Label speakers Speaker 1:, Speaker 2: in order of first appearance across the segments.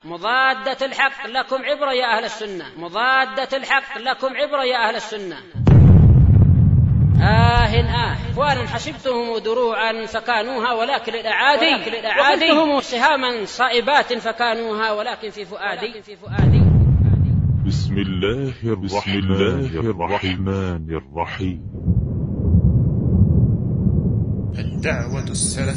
Speaker 1: مضادة الحق لكم عبرة يا أهل السنة، مضادة الحق لكم عبرة يا أهل السنة. إخوانا حسبتهم دروعا فكانوها ولكن الأعادي، وحسبتهم سهاما صائبات فكانوها ولكن في فؤادي.
Speaker 2: بسم الله الرحمن الرحيم.
Speaker 3: الدعوة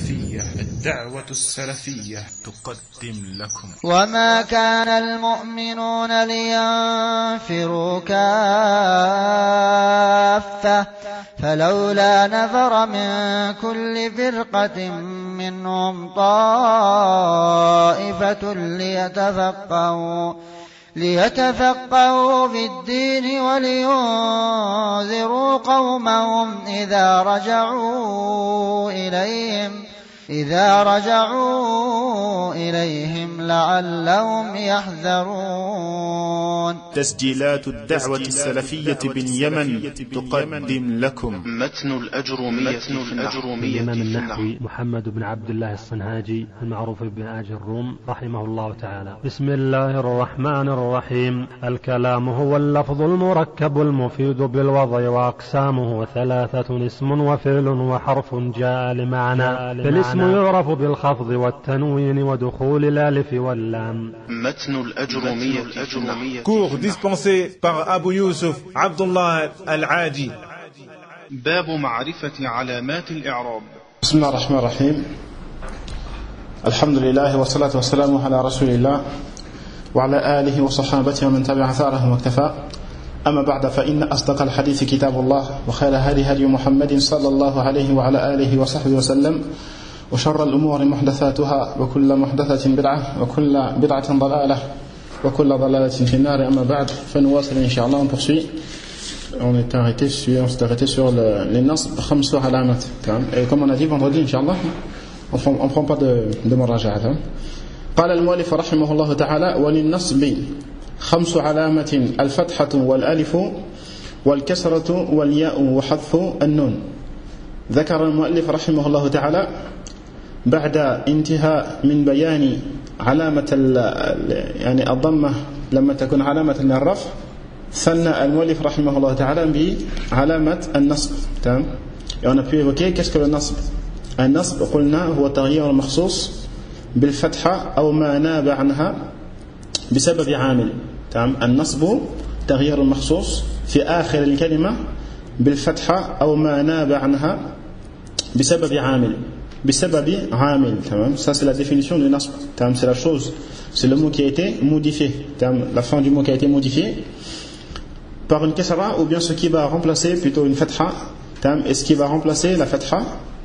Speaker 3: السلفية تقدم لكم.
Speaker 4: وما كان المؤمنون لينفروا كافة فلولا نفر من كل فرقة منهم طائفة ليتفقهوا في الدين ولينذروا قومهم إذا رجعوا إليهم لعلهم يحذرون.
Speaker 3: تسجيلات الدعوة السلفية باليمن تقدم لكم
Speaker 5: متن الأجرومية
Speaker 6: الإمام النحوي محمد بن عبد الله الصنهاجي المعروف بن آج الروم رحمه الله تعالى. بسم الله الرحمن الرحيم. الكلام هو اللفظ المركب المفيد بالوضع، وأقسامه 3: اسم وفعل وحرف جاء لمعنى. فالاسم يعرف بالخفض والتنوين ودخول الألف واللام.
Speaker 5: متن الأجرومية.
Speaker 7: Cours dispensé par Abu Yusuf Abdullah Al-Adi.
Speaker 5: باب معرفة علامات الإعراب.
Speaker 8: بسم الله الرحمن الرحيم. الحمد لله والصلاة والسلام على رسول الله وعلى آله وصحابته ومن تبع أثرهم واكتفى. أما بعد، فإن أصدق الحديث كتاب الله، وخير هدي محمد صلى الله عليه وعلى آله وصحبه وسلم، وشر الأمور محدثاتها، وكل محدثة بدعة، وكل بدعة ضلالة، وكل ضلالة في النار. أما بعد، فنواصل إن شاء الله. On poursuit. On s'est arrêté sur les nasb, khamsu alamat. Et comme on a dit vendredi, Inch'Allah, on ne prend pas de muraja'a. قال المؤلف رحمه الله تعالى: وللنصب 5 علامات: الفتحة والألف والكسرة والياء وحذف النون. ذكر المؤلف رحمه الله تعالى بعد انتهاء من بيان علامة يعني الضمة لما تكون علامة للرفع، ثنى المؤلف رحمه الله تعالى بعلامة النصب. تمام. Et on a pu évoquer qu'est-ce que le nasb. Un nasb قلنا هو تغيير مخصوص بالفتحة أو ما ناب عنها بسبب عامل. تمام. النصب تغيير مخصوص في آخر الكلمة بالفتحة أو ما ناب عنها بسبب عامل. Tamam. Ça c'est la définition du nasb. Tamam. C'est la chose, c'est le mot qui a été modifié. Tamam. La fin du mot qui a été modifié par une kasra, ou bien ce qui va remplacer plutôt une fatha. Tamam. Et ce qui va remplacer la fatha,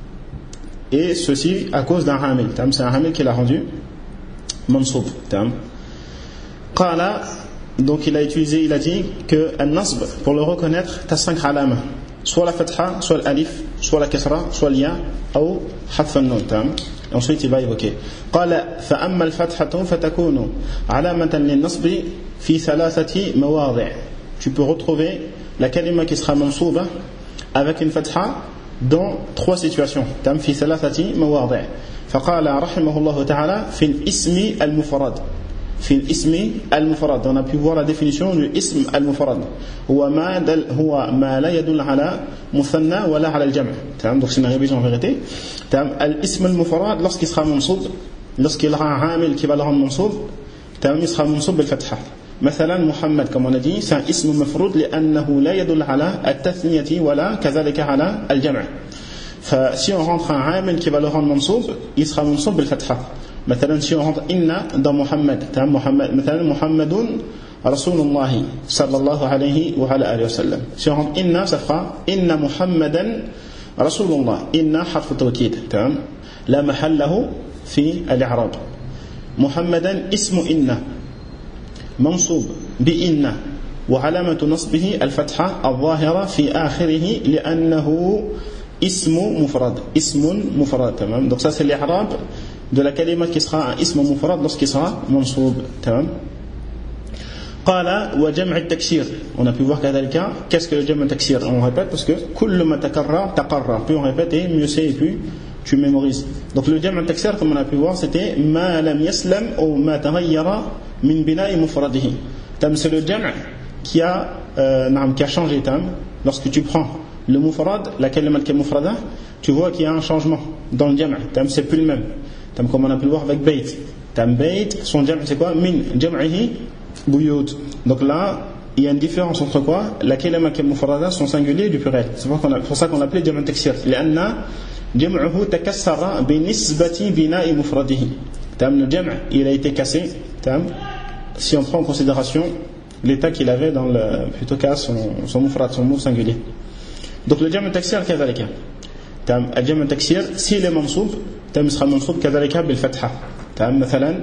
Speaker 8: et ceci à cause d'un hamil. Tamam. C'est un hamil qui l'a rendu mansoub. Tamam. Qala, donc il a dit que un nasb, pour le reconnaître, tu as 5 alama: soit la fatha, soit l'alif, soit la kasra, soit l'ya, ou حذف النون. تمام. Ensuite il va évoquer قال: فأما الفتحة فتكون علامة للنصب في 3 مواضع. Tu peux retrouver la kalima qui sera mansouba avec une fatha dans 3 situations. تمام. في 3 مواضع. فقال رحمه الله تعالى: في الاسم المفرد. في الاسم المفرد. On a pu voir la définition du ism al-mufrad. هو ما لا يدل على مثنى ولا على الجمع. تمام. Donc c'est une révision en vérité. تمام. الاسم المفرد lorsqu'il sera منصوب, lorsqu'il aura un عامل qui va le rendre منصوب, تمام, il sera منصوب بالفتحة. مثلا محمد, comme on a dit, c'est un ism مفرود لأنه لا يدل على التثنية ولا كذلك على الجمع. فsi on rentre un عامل qui va le rendre منصوب, il sera منصوب بالفتحة. مثلا si on rentre inna dans Muhammad, مثلا محمد رسول الله صلى الله عليه وعلى آله وسلم. si on rentre inna, ça fera inna محمدا رسول الله. inna حرف توكيد. تمام. لا محل له في الإعراب. محمدا اسم inna منصوب بإنّ، وعلامة نصبه الفتحة الظاهرة في آخره لأنه اسم مفرد. تمام. donc ça c'est l'I'rab de la kalima qui sera un ism mufrad lorsqu'il sera mansoub. تمام. قال وجمع التكسير. On a pu voir qu'est-ce que le جمع التكسير. On répète parce que كل ما تكرر تقرر. Plus on répète et mieux c'est et plus tu mémorises. Donc le jam' al-taksir, comme on a pu voir, c'était ma lam yaslam ou ma taghayyara min bina'i mufradihi. C'est le jam' qui a changé. Lorsque tu prends le mufrad, la kalima al-mufrada, tu vois qu'il y a un changement dans le jam'. C'est plus le même. Comme on a pu le voir avec bayt. Bayt, son jam' c'est quoi? Min jam'ihi buyut. Donc là, il y a une différence entre quoi? La kalima al-mufrada, son singulier du pluriel. C'est pour ça qu'on l'appelait jam' al-taksir. لأن جمعه تكسر بنسبة بناء مفرده. Le jam' il a été cassé si on prend en considération l'état qu'il avait dans le plutôt qu'à son mufrad, son mot singulier. Donc le jam' al-taksir كذلك. le jam' al-taksir s'il est منصوب sera منصوب كذلك بالفتحة. مثلا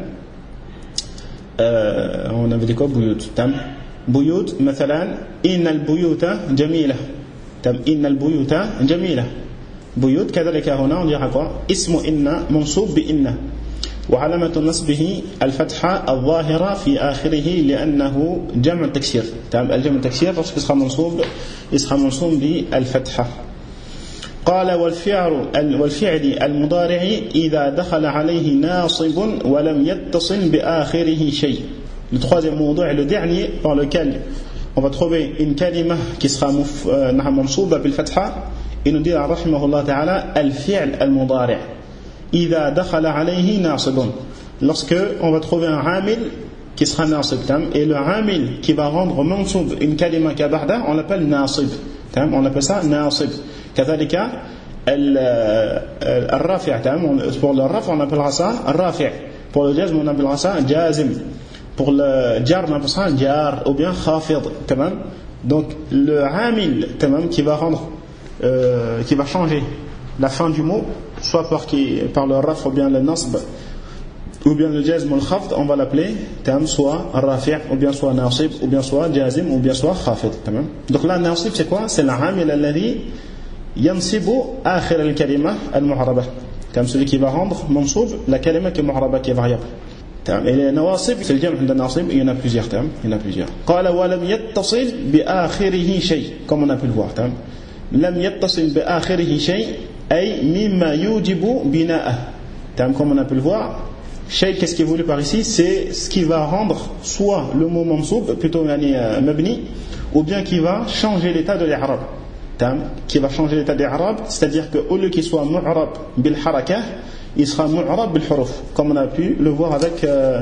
Speaker 8: on avait dit quoi? بيوت. بيوت مثلا إن البيوت جميلة. إن البيوت جميلة. بيوت كذلك هنا on dira quoi? اسم إن منصوب بإن وعلامة نصبه الفتحة الظاهرة في آخره لأنه جمع التكسير. الجمع التكسير lorsqu'il sera منصوب بالفتحة. قال والفعل المضارع إذا دخل عليه ناصب ولم يتصل بآخره شيء. Le troisième موضوع, le dernier par lequel on va trouver une kalima qui sera منصوبة بالفتحة. Il nous dit رحمه الله تعالى الفعل المضارع إذا دخل عليه ناصب. Lorsque on va trouver un عامل qui sera ناصب, et le عامل qui va rendre منصوب une kalima qui بعده, on l'appelle ناصب. On appelle ça ناصب. كذلك الرافع. Pour le raf on appellera ça الرافع. Pour le jazm on appellera ça جازم. Pour le jar on appellera ça jar ou bien خافض. Donc le عامل qui va rendre qui va changer la fin du mot, soit par le raf ou bien le nasb ou bien le jazm ou le khafd, on va l'appeler soit rafi' ou bien soit nasib ou bien soit jazim ou bien soit khafid. Donc là nasib c'est quoi? C'est l'amil alladhi yansibu akhir al-kalima al-mu'raba. Celui qui va rendre mansoub la kalima qui est mu'raba, qui est variable. Et les nawasib, c'est le jam' de nasib, il y en a plusieurs. قال ولم يتصل بآخره شيء, comme on a pu le voir. لم يتصل بآخره شيء أي مما يوجب بناءه. Comme on a pu le voir, shay, qu'est-ce qui est voulu par ici? C'est ce qui va rendre soit le mot mansoub, plutôt mabni, ou bien qui va changer l'état de l'i'rab. Qui va changer l'état de l'i'rab, c'est-à-dire qu'au lieu qu'il soit mu'rab bil harakah, il sera mu'rab bil huruf, comme on a pu le voir avec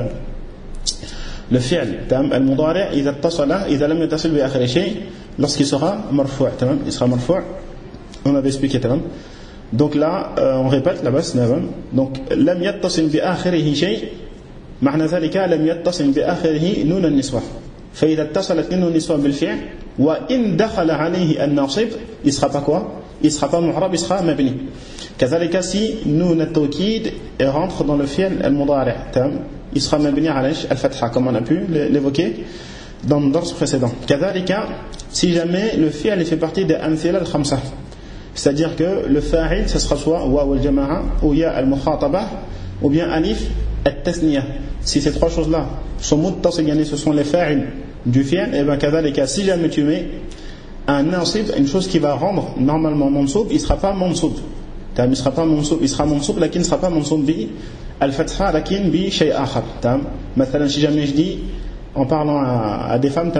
Speaker 8: le fi'l al-mudari' إذا لم يتصل بآخر شيء, lorsqu'il sera marfu'. Il sera marfu', on avait expliqué. Donc là on répète la base. Donc لم يتصل بآخره شيء معنى ذلك لم يتصل بآخره نون النسوة. فإذا اتصلت نون النسوة بالفعل وإن دخل عليه الناصب, il sera pas quoi? Il sera pas mu'rab, il sera mabni. كذلك si نون التوكيد rentre dans le fi'l al-mudari', il sera mabni على الفتحة, comme on a pu l'évoquer dans le dars précédent. كذلك si jamais le fi'l fait partie des amthila al-khamsa, c'est-à-dire que le fa'il ce sera soit waw al-jama'a ou ya al-mukhataba ou bien alif at-tasniya. Si ces trois choses là sont muttasil, ce sont les fa'il du fi'l, et bien كذلك si jamais tu mets un nasib, une chose qui va rendre normalement mansoub, il ne sera pas mansoub. Il sera pas mansoub, il sera mansoub, lakin ne sera pas mansoub bi al-fatha, lakin bi shay akhar. Maintenant si jamais je dis en parlant à des femmes,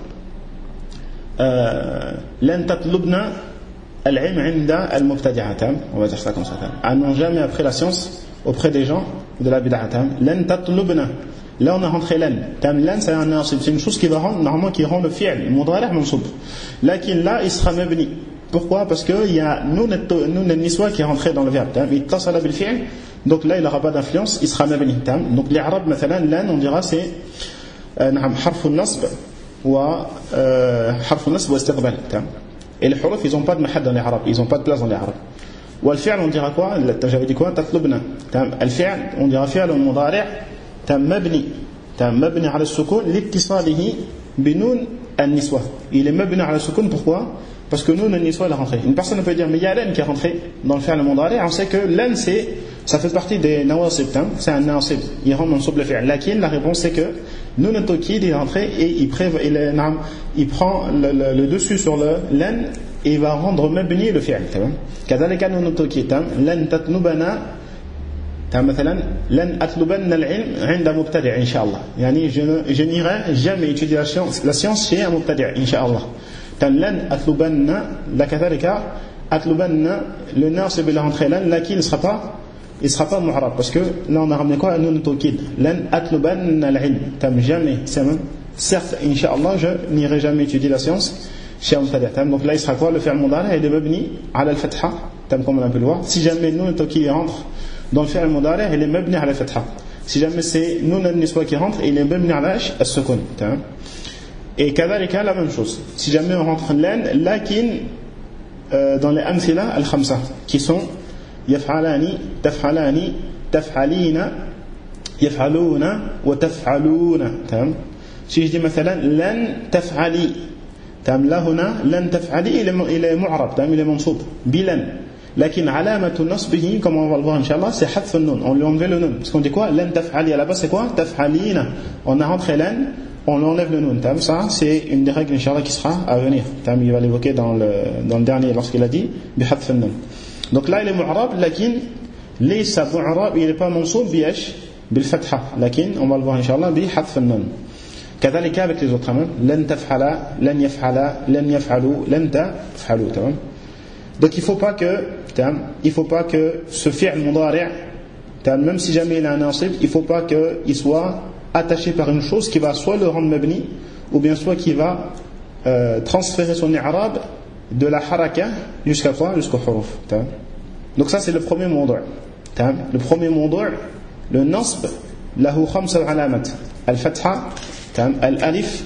Speaker 8: لن تطلبنا العلم عند المبتدعة, on va dire ça comme ça. Elles n'ont jamais appris la science auprès des gens de la bid'a. لن تطلبنا, là on a rentré len. Len c'est un nasib, c'est une chose qui va rendre, normalement qui rend le fi'l mudari' mansoub. Lakin là il sera mabni. Pourquoi? Parce qu'il y a nun al-niswa qui est rentré dans le verbe. Il tasala bil fi'l, donc là il n'aura pas d'influence, il sera mabni. Donc l'i'rab مثلا len on dira c'est حرف النصب حرف النصب واستقبال. Et les huruf ils n'ont pas de mahad dans l'Arab, ils n'ont pas de place dans l'Arab. Ou al-fi'l on dira quoi? J'avais dit quoi? tatlubna. Al-fi'l on dira fi'l mudari' mabni على السكون لاتصاله بنون النسوة. Il est mabni على السكون, pourquoi? Parce que nun al-niswa est rentré. Une personne peut dire mais il y a len qui est rentré dans le fi'l mudari', on sait que len ça fait partie des nawasib, c'est un nasib, il rend mansoub le fi'l. Lakin la réponse c'est que nun al-tawkid est rentré et il prend le dessus sur le len et il va rendre mabni le fi'l. كذلك نون التوكيد لن تطلبنا مثلا لن أطلبن العلم عند مبتدع إن شاء الله يعني je n'irai jamais étudier la science chez un mubtadi' إن شاء الله. لن أطلبن كذلك أطلبن le nasib il est rentré لن لكن il sera pas mu'rab parce que là on a ramené quoi nun tawkid لن أطلبن العلم jamais certes إن شاء الله je n'irai jamais étudier la science chez un mubtadi'. Donc là il sera quoi le fi'l mudari' il est mabni على الفتحة comme on a pu le voir. Si jamais nun tawkid rentre dans le fi'l mudari' il est mabni على الفتحة. Si jamais c'est nun al-niswa qui rentre il est mabni على السكون. Et كذلك la même chose. Si jamais on rentre len lakin dans les amthila al-khamsa qui sont يفعلان تفعلان تفعلين يفعلون وتفعلون. Si je dis مثلا لن تفعلي là هنا لن تفعلي il est معرب il est منصوب بلن لكن علامة نصبه comme on va le voir inchallah c'est حذف النون, on lui enlève le nun parce qu'on dit quoi لن تفعلي à la base c'est quoi تفعلين, on a rentré len on enlève le nun. Ça c'est une des règles inchallah qui sera à venir. Il va l'évoquer dans le dernier lorsqu'il a dit بحذف النون. Donc là il est mu'rab lakin ليس mu'rab il n'est pas منصوب بيش بالفتحة لكن on va le voir inchallah بحذف النون. كذلك avec les autres لن تفعل لن يفعل لن يفعلوا لن تفعلوا. Donc il faut pas que ce fi'l mudari' même si jamais il a un nasib il faut pas qu'il soit attaché par une chose qui va soit le rendre mabni ou bien soit qui va transférer son i'rab de la haraka jusqu'à quoi jusqu'au huruf. Donc ça c'est le premier mawdu'. Le premier mawdu' le nasb lahu khamsa alamat al-fatha al-alif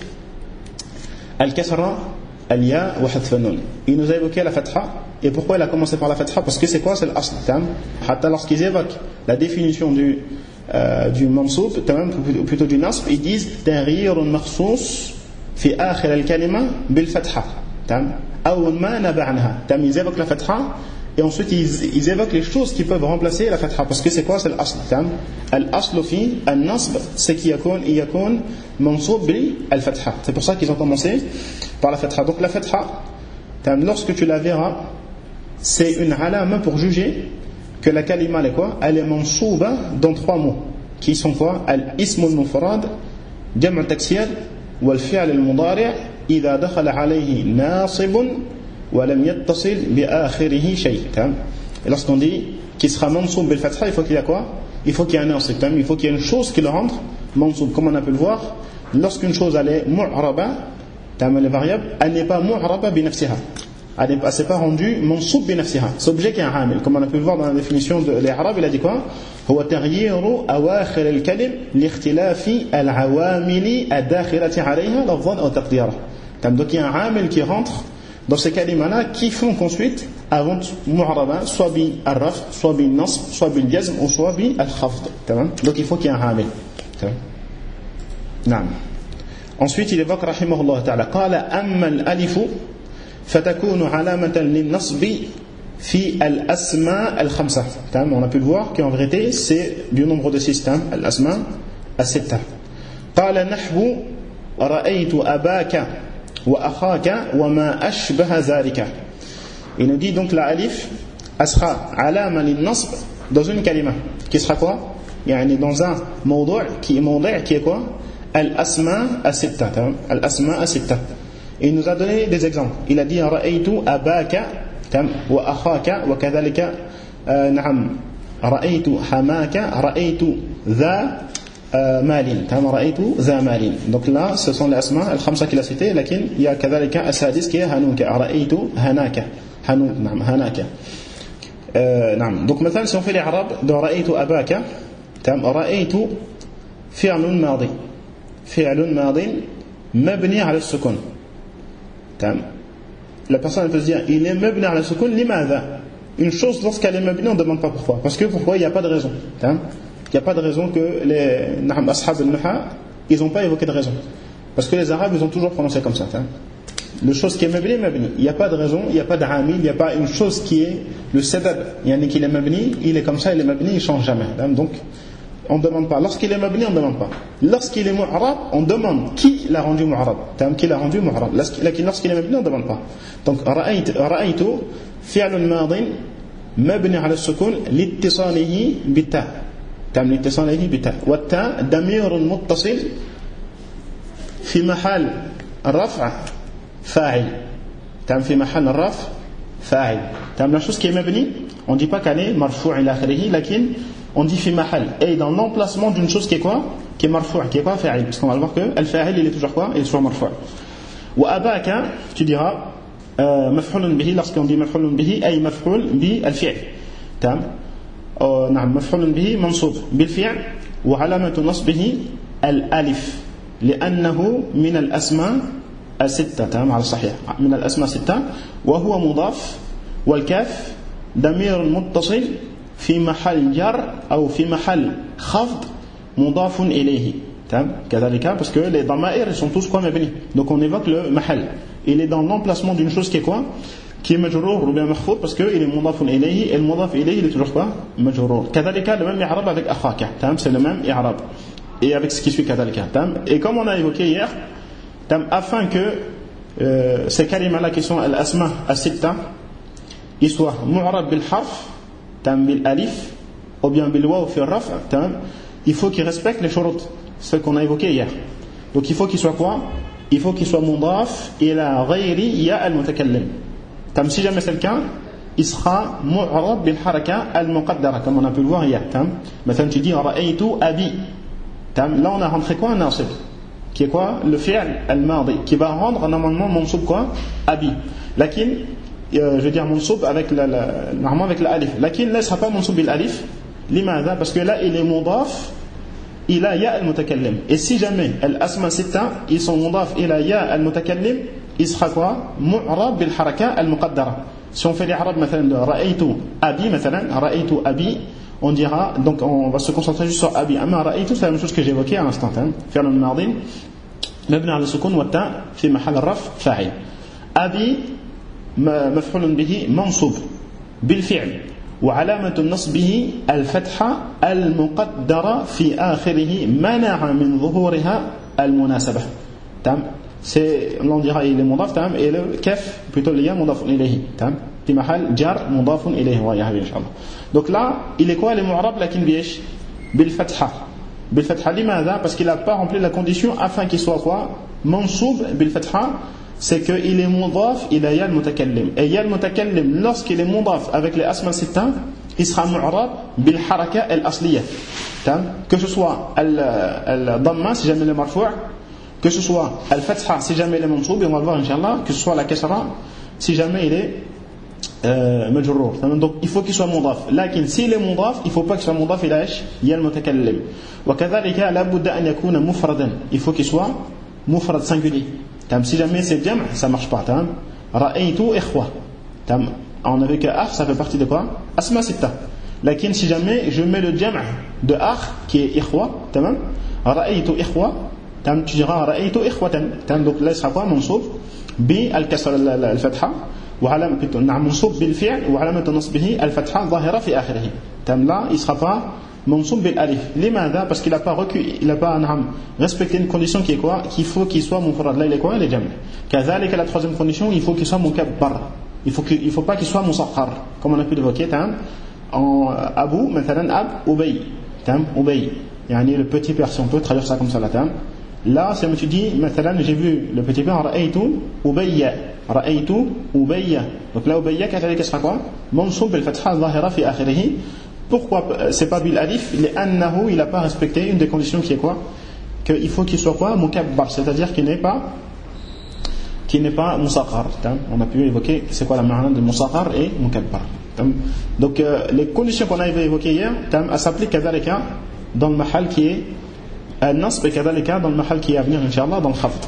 Speaker 8: al-kasra al-ya wa hadf an-nun. Il nous a évoqué la fatha. Et pourquoi il a commencé par la fatha? Parce que c'est quoi? C'est l'asl. Hatta lorsqu'ils évoquent la définition du mansoub, ou plutôt du nasb, ils disent taghyirun makhsus fi akhir al-kalima bil fatha. Aw ma naba anha. Ils évoquent la fatha et ensuite ils évoquent les choses qui peuvent remplacer la fatha. Parce que c'est quoi? C'est l'asl. Al-asl fi al-nasb c'est qu'il yakun mansoub bil fatha. C'est pour ça qu'ils ont commencé par la fatha. Donc la fatha, lorsque tu la verras, c'est une alama pour juger que la kalima est quoi? Elle est mansouba dans trois mots qui sont quoi? Al-ism al-mufrad jam' al-taksir wal-fi'l al-mudari' idha dakhala alayhi nasib wa lam yattasil bi akhirih shay. Et lorsqu'on dit qu'il sera mansoub bil fatha, il faut qu'il y a quoi? Il faut qu'il y ait un nasib, il faut qu'il y ait une chose qui le rende mansoub. Comme on a pu le voir, lorsqu'une chose elle est mu'raba, les variables, elle n'est pas mu'raba bi nafsiha. Elle n'est pas rendue mansoub bi nafsiha. C'est objet qui est un hamil. Comme on a pu le voir dans la définition de l'Arab, il a dit quoi? هو تغيير أواخر الكلم لاختلاف العوامل الداخلة عليها لفظا أو تقديرا. Donc il y a un hamil qui rentre dans ces kalima-là qui font qu'ensuite avant mu'raba soit bi al-raf, soit bi al-nasb, soit bi al-jazm ou soit bi al-khafd. Donc il faut qu'il y ait un hamil. نعم. Ensuite il évoque rahimahullah ta'ala قال أما الألف فتكون علامة للنصب في الأسماء الخمسة. On a pu le voir qu'en vérité c'est du nombre de 6. الأسماء الستة. قال نحو رأيت أباك وأخاك وما أشبه ذلك. Il nous dit donc la alif elle sera علامة للنصب dans une kalima qui sera quoi? يعني dans un موضوع qui est quoi? الأسماء الستة. الأسماء الستة. Il nous a donné des exemples. Il a dit رأيت أباك وأخاك وكذلك نعم رأيت حماك رأيت ذا مال. رأيت ذا مال. Donc là ce sont les asma الخمسة qu'il a cité. لكن il y a كذلك السادس qui est هنوك رأيت هناك هنوك نعم هناك نعم. Donc مثلا si on fait les arabes de رأيت أباك رأيت فعل ماضي فعل ماضي مبني على السكون. La personne peut se dire il est mabni ala sukun limadha. Une chose lorsqu'elle est mabni on ne demande pas pourquoi. Parce que pourquoi? Il n'y a pas de raison. Il n'y a pas de raison que les ashab al-naha ils n'ont pas évoqué de raison. Parce que les arabes ils ont toujours prononcé comme ça. Le chose qui est mabni, mabni. Il n'y a pas de raison, il n'y a pas d'amil, il n'y a pas une chose qui est le sabab. Il y en a qui est mabni, il est comme ça, il est mabni, il ne change jamais. Donc on ne demande pas. Lorsqu'il est mabni, on ne demande pas. Lorsqu'il est mu'rab, on demande qui l'a rendu mu'rab. Qui l'a rendu mu'rab. Lorsqu'il est mabni, on ne demande pas. Donc, ra'aytu fi'l madin mabni ala al-sukun liittisalihi bita. liittisalihi bita. Wa ta damir muttasil fi mahal raf' fa'il. fi mahal raf' fa'il. La chose qui est mabni, on ne dit pas qu'elle est marfou' ila akhirih, lakin on dit fi mahal, et dans l'emplacement d'une chose qui est quoi? Qui est marfou', qui est quoi? Fa'il. Parce qu'on va voir que al-fa'il il est toujours quoi? Il est toujours marfou'. Wa abaka, tu diras maf'ulun bihi, lorsqu'on dit maf'ulun bihi, ay maf'ul bi al-fi'l. نعم مفعول به منصوب بالفعل وعلامة نصبه الألف لأنه من الأسماء الستة تمام على الصحيح من الأسماء الستة وهو مضاف والكاف ضمير متصل في محل جر أو في محل خفض مضاف إليه تمام كذلك parce que les ضمائر sont tous quoi mabni donc on évoque le mahal il est dans l'emplacement d'une chose qui est quoi qui est majrour ou bien mahfoud parce qu'il est mudaf ilayhi et le mudaf ilayhi il est toujours quoi majrour كذلك le même i'rab avec akhaka تمام c'est le même i'rab et avec ce qui suit كذلك تمام et comme on a évoqué hier afin que ces kalima là qui sont al-asma as-sitta ils soient mu'rab bil harf bil alif ou bien bil waw fi ar-raf' il faut qu'ils respectent les shurut ce qu'on a évoqué hier donc il faut qu'ils soient quoi il faut qu'ils soient mudaf ila ghayri ya al-mutakallim si jamais c'est le cas il sera mu'rab bil haraka al-muqaddara comme on a pu le voir hier maintenant tu dis ra'aytu abi là on a rentré quoi un nasib qui est quoi le fi'l al-madi qui va rendre normalement mansoub quoi abi lakin je veux dire mansoub avec normalement avec l'alif lakin là il sera pas mansoub bil alif limadha parce que là il est mudaf ila ya al-mutakallim et si jamais al-asma sitta ils sont mudaf ila ya al-mutakallim il sera quoi mu'rab bil haraka al-muqaddara si on fait l'i'rab مثلا de ra'aytu abi مثلا ra'aytu abi on dira donc on va se concentrer juste sur abi amma ra'aytu c'est la même chose que j'ai évoqué à l'instant fi'l al-madi mabni ala al-sukun wa ta fi mahall al-raf' fa'il abi maf'ul bihi mansub bil fi'l وعلامة نصبه الفتحة المقدرة في آخره منع من ظهورها المناسبة c'est on dira il est mudaf et le kaf plutôt il y a mudaf ilayhi في محل جر مضاف إليه ويا إن شاء الله donc là il est quoi le mu'rab lakin بيش بالفتحة لماذا parce qu'il n'a pas rempli la condition afin qu'il soit quoi منصوب بالفتحة c'est qu'il est mudaf ila ya al-mutakallim et ya al-mutakallim lorsqu'il est mudaf avec les asma sitta il sera mu'rab bil haraka al-asliya que ce soit al-dhamma si jamais il est marfou' que ce soit al-fatha si jamais il est mansoub et on va le voir inchallah que ce soit la kasra si jamais il est majrour donc il faut qu'il soit mudaf lakin s'il est mudaf il faut pas qu'il soit mudaf ila ya al-mutakallim wa kadhalika la budda an yakuna mufradan il faut qu'il soit mufrad singulier si jamais c'est jam' ça marche pas ra'aytu ikhwa on avait que akh ça fait partie de quoi asma sitta lakin si jamais je mets le jam' de akh qui est ikhwa ra'aytu ikhwa tu diras ra'aytu ikhwatan donc là il sera quoi mansoub bi al-kasra al-fatha وعلامة نعم منصوب بالفعل وعلامة نصبه الفتحة ظاهرة في آخره là il sera pas منصوب بالالف لماذا parce qu'il a pas respecté une condition qui est quoi qu'il faut qu'il soit mufrad là il est quoi il est jam' كذلك la troisième condition il faut qu'il soit mukabbar il faut pas qu'il soit musaqqar comme on a pu l'évoquer en Abu مثلا ab Ubay Ubay يعني le petit père si on peut traduire ça comme ça là c'est comme tu dis مثلا j'ai vu le petit père رأيت أبي donc là أبي كذلك sera quoi منصوب بالفتحة الظاهرة في آخره pourquoi c'est pas bil alif لأنه il a pas respecté une des conditions qui est quoi qu'il faut qu'il soit quoi mukabbar c'est-à-dire qu'il n'est pas musaqqar on a pu évoquer c'est quoi la ma'na de musaqqar et mukabbar donc les conditions qu'on a évoquées hier elles s'appliquent كذلك dans le mahal qui est النصب كذلك dans le mahal qui est à venir inchallah dans le khafd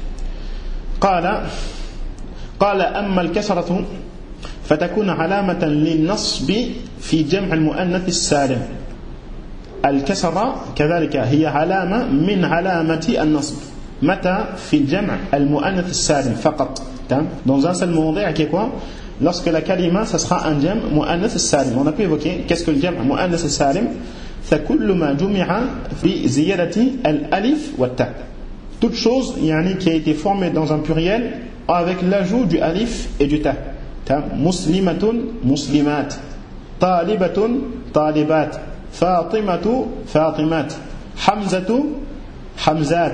Speaker 8: قال أما الكسرة فتكون علامة للنصب في جمع المؤنث السالم الكسرة كذلك هي علامة من علامة النصب متى في الجمع المؤنث السالم فقط dans un seul موضع qui est quoi lorsque la kalima ça sera un jam' mu'annath salim on a pu évoquer qu'est-ce que le jam' mu'annath salim فكل ما جمع في زيادة الألف والتاء. Toute chose qui a été formée dans un pluriel avec l'ajout du alif et du ta. مسلمة مسلمات طالبة طالبات فاطمة فاطمات حمزة حمزات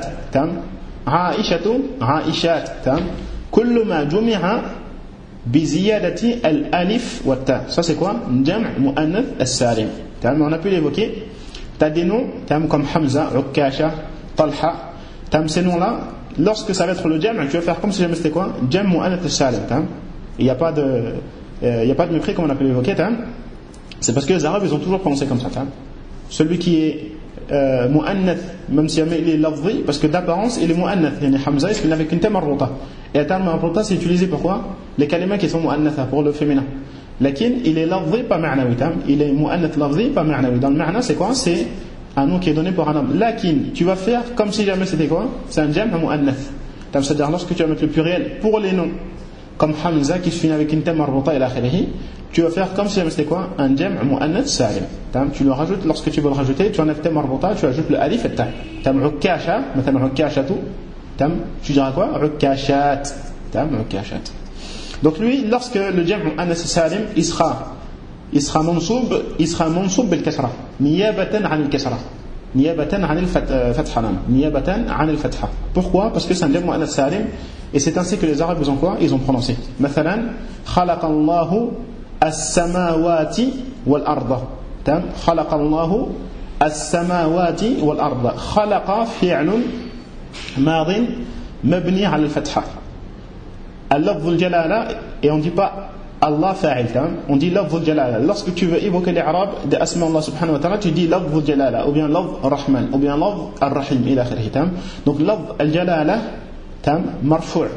Speaker 8: عائشة عائشات كل ما جمع بزيادة الألف والتاء. Ça c'est quoi? جمع مؤنث السالم. On a pu l'évoquer. Tu as des noms comme Hamza, Ukasha, Talha. Ces noms-là, lorsque ça va être le jam', tu vas faire comme si jamais c'était quoi? Jam mu'annath al-salim. Il n'y a pas de mépris comme on a pu l'évoquer. C'est parce que les Arabes ils ont toujours prononcé comme ça. Celui qui est mu'annath, même si il est lafzi, parce que d'apparence il est mu'annath. Hamza, il n'avait qu'une ta marbuta. Et la ta marbuta c'est utilisé pour quoi? Les kalima qui sont mu'annatha, pour le féminin. Lakin il est lafzi pas ma'nawi. Il est mu'annath lafzi pas ma'nawi. Dans le ma'na c'est quoi? C'est un nom qui est donné pour un homme. Lakin tu vas faire comme si jamais c'était quoi? C'est un jam' mu'annath. C'est-à-dire lorsque tu vas mettre le pluriel pour les noms comme Hamza qui se finit avec une ta marbuta et l'akhirihi, tu vas faire comme si jamais c'était quoi? Un jam' mu'annath salim. Tu le rajoutes, lorsque tu veux le rajouter, tu enlèves ta marbuta, tu ajoutes le alif et ta. Ukasha, maintenant Ukashatu, tu diras quoi? Ukashat. Ukashat. Donc lui, lorsque le jam' mu'annath salim, il sera mansoub bil kasra, niyabatan 'an al kasra, niyabatan 'an al fatha, niyabatan 'an al fatha. Pourquoi? Parce que c'est un jam' mu'annath salim et c'est ainsi que les Arabes ils ont quoi? Ils ont prononcé. Mathalan, khalaqallahu as-samawati wal arda. khalaqallahu as-samawati wal arda. Khalaqa fi'lun madin mabni 'ala al-fatha. Al-lafz al-jalala, et on dit pas Allah fa'il, on dit lafz al-jalala. Lorsque tu veux évoquer les Arabes de Asma Allah subhanahu wa ta'ala, tu dis lafz al-jalala ou bien lafz al-rahman ou bien lafz al-rahim ila akhirih. Donc lafz al-jalala مرفوع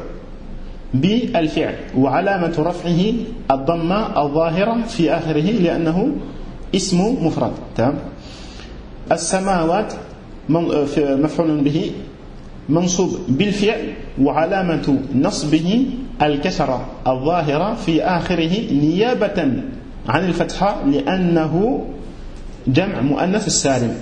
Speaker 8: بالفعل وعلامة رفعه الضمة الظاهرة في آخره لأنه اسم مفرد. السماوات مفعول به منصوب بالفعل وعلامة نصبه الكسرة الظاهرة في آخره نيابة عن الفتحة لأنه جمع مؤنث السالم.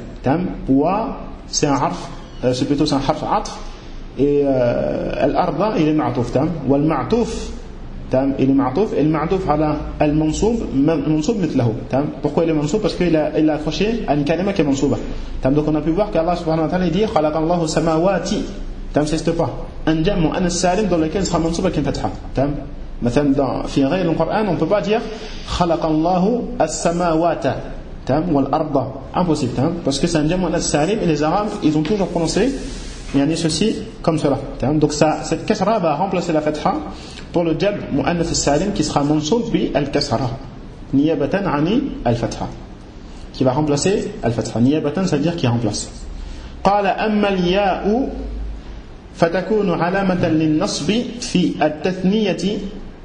Speaker 8: وسي un حرف c'est plutôt un حرف عطف. Et al-arda il est ma'touf wal-ma'touf il est ma'touf et al-ma'touf ala al-mansoub mansoub mithlahu. Pourquoi il est mansoub? Parce qu'il a accroché à une kalima qui est mansouba. Donc on a pu voir qu'Allah subhanahu wa ta'ala dit khalaqallahu samawati. Ça n'existe pas un jam' mu'annath salim dans lequel sera mansoub avec une fatha. مثلا dans في غير القرآن on peut pas dire khalaqallahu as-samawata wal-arda, impossible parce que c'est un jam' mu'annath salim et les Arabes ils ont toujours prononcé ceci comme cela. Donc cette kasra va remplacer la fatha pour le jam' mu'annath salim qui sera mansoub bi al-kasra niyabatan 'ani al-fatha, qui va remplacer al-fatha. Niyabatan ça veut dire qui remplace. qala amma al-ya'u fatakunu 'alamatan lin-nasbi fi at-tathniyati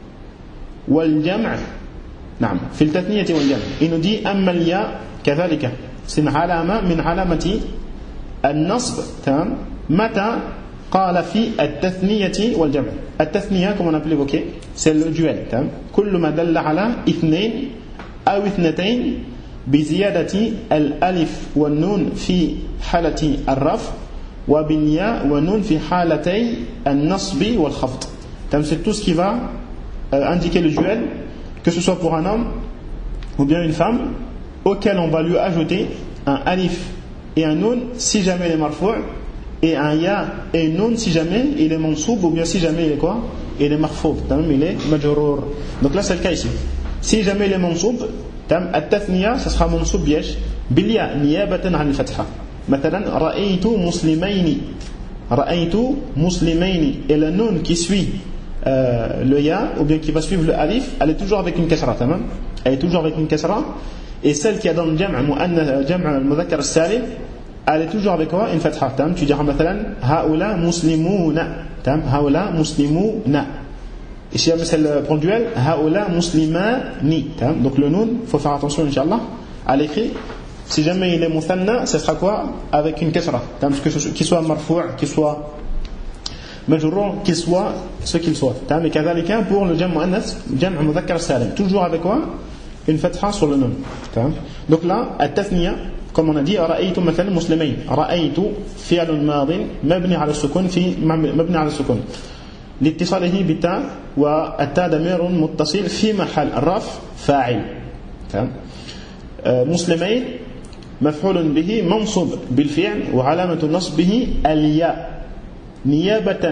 Speaker 8: wal-jam'. نعم في التثنية والجمع. Il nous dit amma al-ya كذلك c'est une alama min alamati النصب. متى قال في التثنية والجمع. التثنية comme on a pu l'évoquer c'est le duel. كل ما دل على اثنين أو اثنتين بزيادة الألف والنون في حالة الرفع وبالياء والنون في حالتي النصب والخفض. C'est tout ce qui va indiquer le duel, que ce soit pour un homme ou bien une femme, auquel on va lui ajouter un alif et un nun si jamais il est marfou', et un ya et un nun si jamais il est mansoub, ou bien si jamais il est quoi? Il est marfoub, il est majrour. Donc là c'est le cas ici. Si jamais il est mansoub, at-tathniya ça sera mansoub biyesh bilya niyabatan 'an al-fatha. Mathalan ra'aytu muslimayni, ra'aytu muslimayni, et le nun qui suit le ya ou bien qui va suivre le alif, elle est toujours avec une kasra. Elle est toujours avec une kasra. Et celle qui est dans le jam' al-mudhakkar al-salim, elle est toujours avec quoi? Une fatha. Tu diras مثلا هؤلاء مسلمون. هؤلاء مسلمون. Et si c'est le duel هؤلاء مسلماني. Donc le nun, il faut faire attention inchallah à l'écrit. Si jamais il est muthanna, ce sera quoi? Avec une kasra. Qu'il soit marfou', qu'il soit majrour, qu'il soit ce qu'il soit. Mais كذلك pour le jam' mu'annath, jam' mudhakkar salim, toujours avec quoi? Une fatha sur le nun. Donc là, at-tathniya comme on a dit رأيت مثلا مسلمين رأيت فعل ماض مبني على السكون مبني على السكون لاتصاله بالتاء والتاء ضمير متصل في محل رفع فاعل مسلمين مفعول به منصوب بالفعل وعلامة نصبه الياء نيابة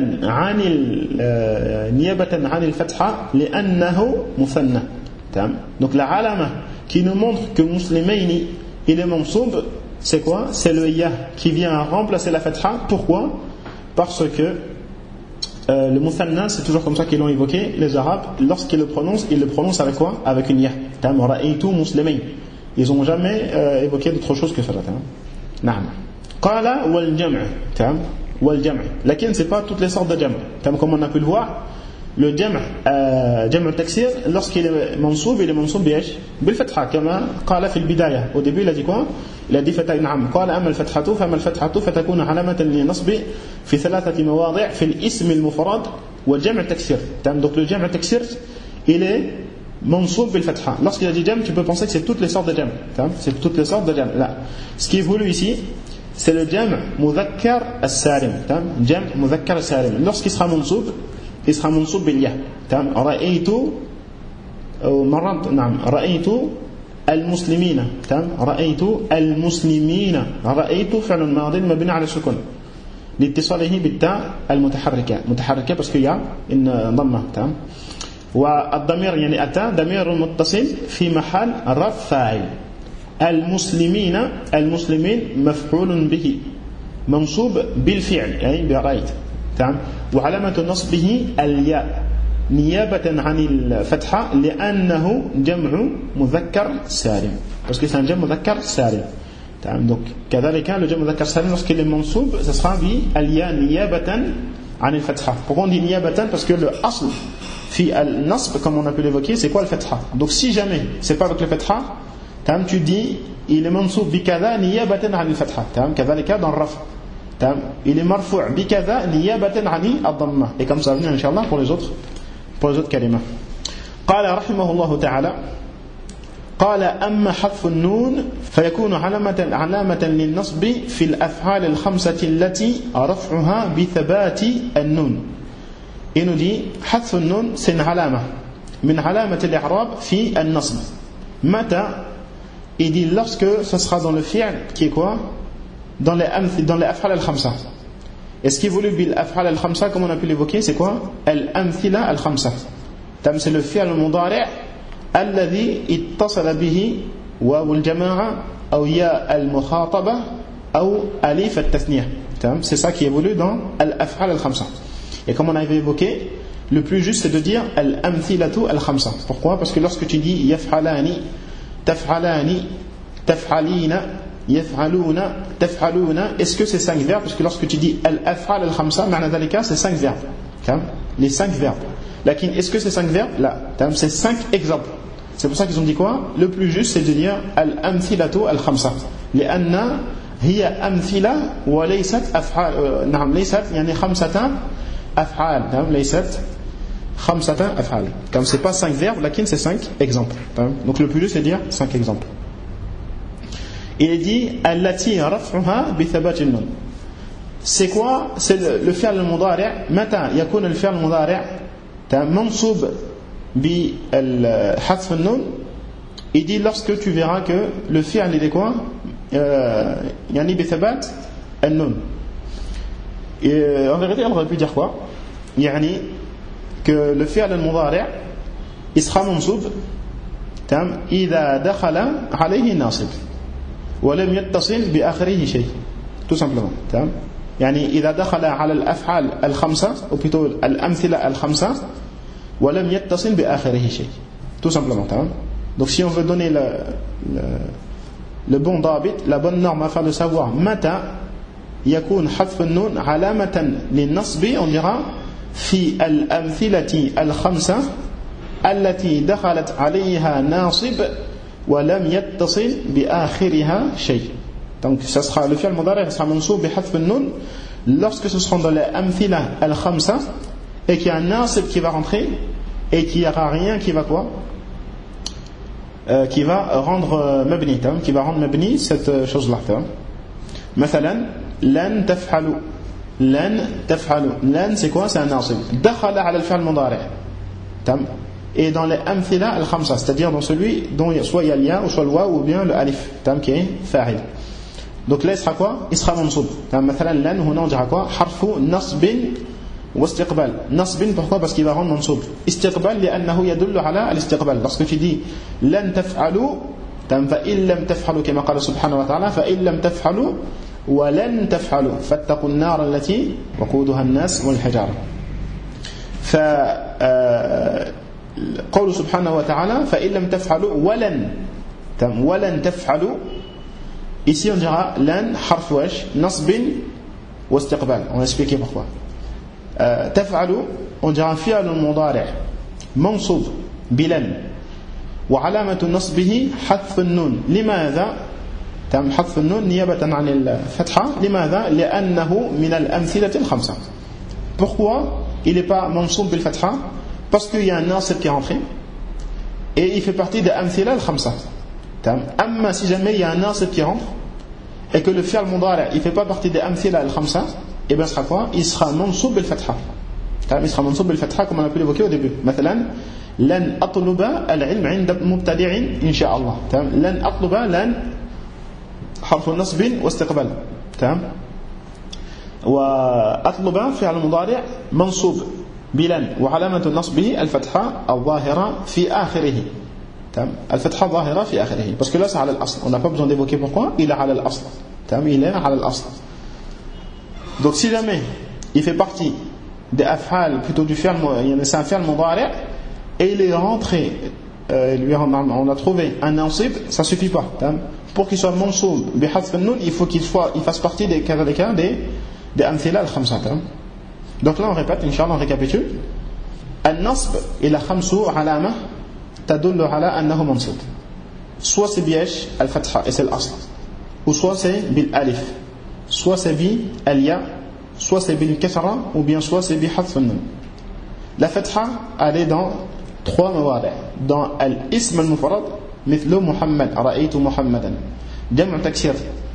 Speaker 8: عن الفتحة لأنه مثنى. Donc la alama qui nous montre que muslimaini il est mansoub, c'est quoi? C'est le ya qui vient remplacer la fatha. Pourquoi? Parce que le muthanna, c'est toujours comme ça qu'ils l'ont évoqué les arabes, lorsqu'ils le prononcent avec quoi? Avec une ya. Ra'aytu muslimain. Ils n'ont jamais évoqué d'autre chose que ça. Naam. Qala wal jam'. Wal jam'. Lakin c'est pas toutes les sortes de jam'. Comme on a pu le voir, le jam' al-taksir, lorsqu'il est mansoub, il est mansoub bil fatha, comme qala fi al-bidaya. Au début, il a dit quoi? Il a dit fatha na'am. Qala amma al-fathatu fatakunu alamatan li nasbi fi thalathati mawadi' fi al-ism al-mufrad wa jam' al-taksir. Donc le jam' al-taksir, il est mansoub bil fatha. Lorsqu'il a dit jam', tu peux penser que c'est toutes les sortes de jam'. C'est toutes les sortes de jam'. Là, ce qui est voulu ici, c'est le jam' mudhakkar al-salim. Jam' mudhakkar al-salim. Lorsqu'il sera mansoub, il sera منصوب بالياء. رأيت مرات نعم رأيت المسلمين. رأيت المسلمين. رأيت فعل ماضي مبني على السكون لاتصاله بالتاء المتحركة متحركة parce qu'il y a une ضمة. والضمير يعني التاء ضمير متصل في محل رفع فاعل. المسلمين مفعول به منصوب بالفعل يعني برأيت. وعلامة نصبه الياء نيابة عن الفتحة لأنه جمع مذكر سالم parce que c'est un جمع مذكر سالم. donc كذلك le جمع مذكر سالم lorsqu'il est منصوب ce sera بالياء نيابة عن الفتحة. Pourquoi on dit نيابة? Parce que le asl في النصب comme on a pu l'évoquer c'est quoi le fatha? Donc si jamais c'est pas avec le fatha tu dis il est منصوب بكذا نيابة عن الفتحة. كذلك dans الرفع il est marfou' bikadha niyabatan ani ad-damma et comme ça venir inchallah pour les autres kalima. قال رحمه الله تعالى قال أما حذف النون فيكون علامة للنصب في الأفعال الخمسة التي رفعها بثبات النون. Il nous dit حذف النون c'est une علامة من علامة الإعراب في النصب. متى? Il dit lorsque ce sera dans le fi'l qui est quoi? Dans les af'al al-khamsa. Et ce qui est voulu bil af'al al-khamsa, comme on a pu l'évoquer, c'est quoi? Al-amthila al-khamsa. C'est le fi'l al-mudari' alladhi ittasala bihi waw al-jama'a ou ya al-mukhataba ou alif al-tathniya. C'est ça qui est voulu dans al-af'al al-khamsa. Et comme on avait évoqué, le plus juste c'est de dire al-amthilatu al-khamsa. Pourquoi? Parce que lorsque tu dis yaf'alani, taf'alani, taf'alina, yaf'aluna, taf'aluna, est-ce que c'est 5 verbes? Parce que lorsque tu dis al-af'al al-khamsa, ma'na dhalika, c'est 5 verbes. Les 5 verbes. Lakin, est-ce que c'est 5 verbes? Là, c'est 5 exemples. C'est pour ça qu'ils ont dit quoi? Le plus juste, c'est de dire al-amthilatu al-khamsa. Li'anna hiya amthila wa laysat af'al. Na'am, laysat, yani khamsatan af'al. Laysat khamsatan af'al. Comme c'est pas 5 verbes, lakin c'est 5 exemples. Donc le plus juste, c'est de dire 5 exemples. Il dit allati raf'uha bi thabat an-nun. C'est quoi? C'est le fi'l al-mudari'. Mata yakun al-fi'l al-mudari' mansub bi al-hadf an-nun. Il dit lorsque tu verras que le fi'l il est quoi? Yani bi thabat an-nun. Et en vérité, on aurait pu dire quoi? Yani que le fi'l al-mudari' il sera mansub idha dakhala alayhi nasib. ولم يتصل بآخره شيء. Tout simplement. يعني إذا دخل على الأفعال الخمسة ou plutôt الأمثلة الخمسة ولم يتصل بآخره شيء. Tout simplement. Donc si on veut donner le bon ضابط, la bonne norme afin de savoir متى يكون حذف النون علامة للنصب, on dira في الأمثلة الخمسة التي دخلت عليها ناصب ولم يتصل بآخرها شيء. Donc ça sera le fi'l mudari' sera mansoub bi hadf an-nun lorsque ce sera dans les amthila al-khamsa et qu'il y a un nasib qui va rentrer et qu'il n'y aura rien qui va quoi? qui va rendre mabni, qui va rendre mabni cette chose-là. مثلا لن تفعلوا لن تفعلوا لن c'est quoi? C'est un nasib. دخل على الفعل المضارع. Et dans les amthila al-khamsa, c'est-à-dire dans celui dont soit il y a le ya ou soit le wa ou bien le alif qui est fa'il. Donc là il sera quoi? Il sera mansoub. مثلا لن هنا on dira quoi? حرف نصب واستقبال. نصب pourquoi? Parce qu'il va rendre mansoub. استقبال لأنه يدل على الاستقبال. Lorsque tu dis لن تفعلوا فإن لم تفعلوا كما قال سبحانه وتعالى فإن لم تفعلوا ولن تفعلوا فاتقوا النار التي وقودها الناس والحجارة. قول سبحانه وتعالى فإن لم تفعلوا ولن تفعلوا. Ici on dira لن حرف وش نصب واستقبال. On va expliquer pourquoi. تفعلوا on dira فعل مضارع منصوب بلن وعلامة نصبه حذف النون. لماذا؟ حذف النون نيابة عن الفتحة. لماذا؟ لأنه من الأمثلة الخمسة. Pourquoi il n'est pas mansoub bil fatha? Parce qu'il y a un nasib qui est rentré et il fait partie des amthila al-khamsa. Amma si jamais il y a un nasib qui rentre et que le fi'l mudari' il fait pas partie des amthila al-khamsa, et bien sera quoi? Il sera mansoub bil fatha. Il sera mansoub bil fatha comme on a pu l'évoquer au début. مثلا لن أطلب العلم عند مبتدع إن شاء الله. لن أطلب لن حرف نصب واستقبال. وأطلب فعل مضارع منصوب بلن وعلامة نصبه الفتحة الظاهرة في آخره. الفتحة الظاهرة في آخره. Parce que là c'est على الأصل. On n'a pas besoin d'évoquer pourquoi. Il est على الأصل. Il est على الأصل. Donc si jamais il fait partie des af'al, plutôt du fi'l, c'est un fi'l mudari' et il est rentré, on a trouvé un nasib, ça suffit pas. Pour qu'il soit mansoub bi hadf an-nun, il faut qu'il fasse partie des amthila al-khamsa. Donc là on répète, Inch'Allah on récapitule. Al-nasb ila khamsu alama tadullu ala annahu mansub. Soit c'est bi'ash al-fatha et c'est l'asl, ou soit c'est bil alif, soit c'est bi al-ya, soit c'est bil kasra, ou bien soit c'est bi hadf an-nun. La fatha elle est dans trois mawadi'. Dans al-ism al-mufrad مثل محمد رأيت محمدا. جمع تكسير